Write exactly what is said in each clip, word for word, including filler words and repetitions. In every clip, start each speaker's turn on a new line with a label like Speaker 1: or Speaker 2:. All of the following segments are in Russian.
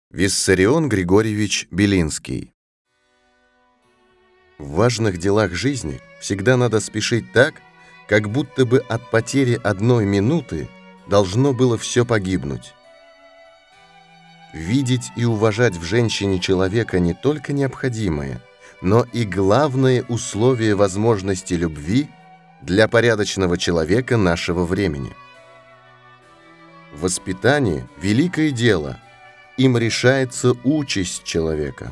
Speaker 1: Виссарион Григорьевич Белинский. В важных делах жизни всегда надо спешить так, как будто бы от потери одной минуты должно было все погибнуть. Видеть и уважать в женщине человека не только необходимое, но и главное условие возможности любви для порядочного человека нашего времени. Воспитание – великое дело, им решается участь человека.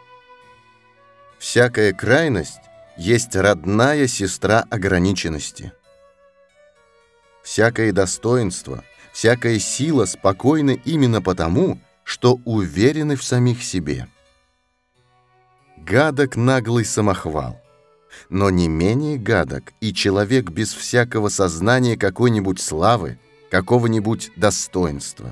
Speaker 1: Всякая крайность есть родная сестра ограниченности. Всякое достоинство, всякая сила спокойны именно потому, что уверены в самих себе. Гадок наглый самохвал, но не менее гадок и человек без всякого сознания какой-нибудь славы, какого-нибудь достоинства.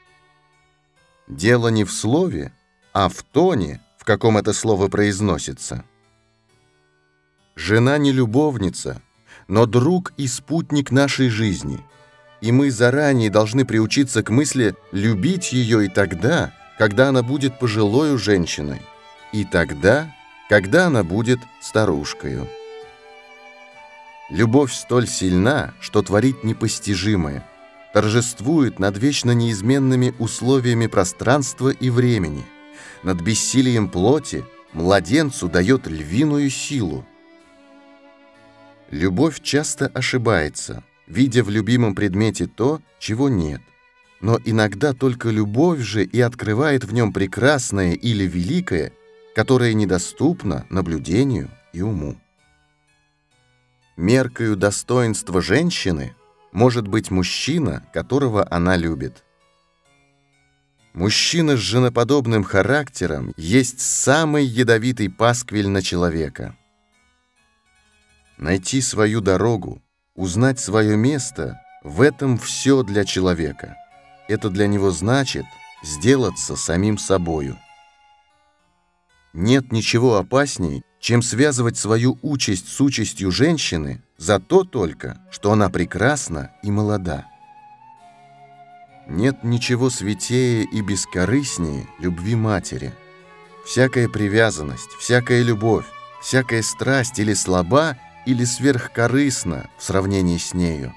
Speaker 1: Дело не в слове, а в тоне, в каком это слово произносится. Жена не любовница, но друг и спутник нашей жизни, и мы заранее должны приучиться к мысли любить ее и тогда, когда она будет пожилою женщиной, и тогда, когда она будет старушкою. Любовь столь сильна, что творит непостижимое, торжествует над вечно неизменными условиями пространства и времени, над бессилием плоти младенцу дает львиную силу. Любовь часто ошибается, видя в любимом предмете то, чего нет, но иногда только любовь же и открывает в нем прекрасное или великое, которое недоступно наблюдению и уму. Меркою достоинства женщины может быть мужчина, которого она любит. Мужчина с женоподобным характером есть самый ядовитый пасквиль на человека. Найти свою дорогу, узнать свое место – в этом все для человека. Это для него значит сделаться самим собою. Нет ничего опасней, чем связывать свою участь с участью женщины за то только, что она прекрасна и молода. Нет ничего святее и бескорыстнее любви матери. Всякая привязанность, всякая любовь, всякая страсть или слаба, или сверхкорыстна в сравнении с нею.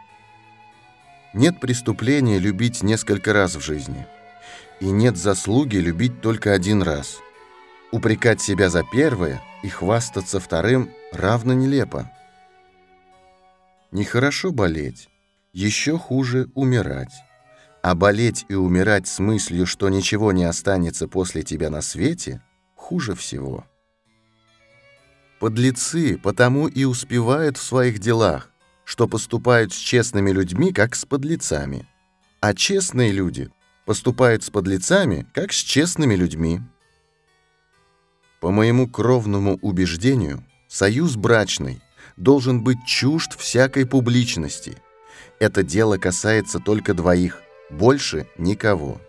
Speaker 1: Нет преступления любить несколько раз в жизни, и нет заслуги любить только один раз. Упрекать себя за первое и хвастаться вторым равно нелепо. Нехорошо болеть, еще хуже умирать. А болеть и умирать с мыслью, что ничего не останется после тебя на свете, хуже всего. Подлецы потому и успевают в своих делах, что поступают с честными людьми, как с подлецами, а честные люди поступают с подлецами, как с честными людьми. По моему кровному убеждению, союз брачный должен быть чужд всякой публичности. Это дело касается только двоих, больше никого.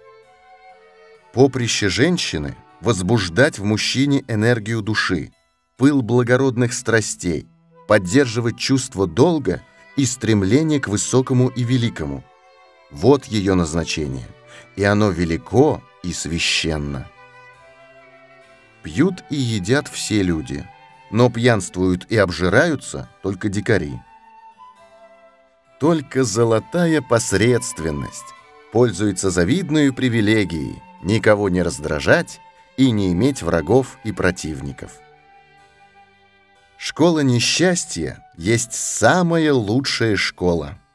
Speaker 1: Поприще женщины – возбуждать в мужчине энергию души, пыл благородных страстей, поддерживать чувство долга и стремление к высокому и великому. Вот ее назначение, и оно велико и священно. Пьют и едят все люди, но пьянствуют и обжираются только дикари. Только золотая посредственность пользуется завидной привилегией никого не раздражать и не иметь врагов и противников. Школа несчастья есть самая лучшая школа.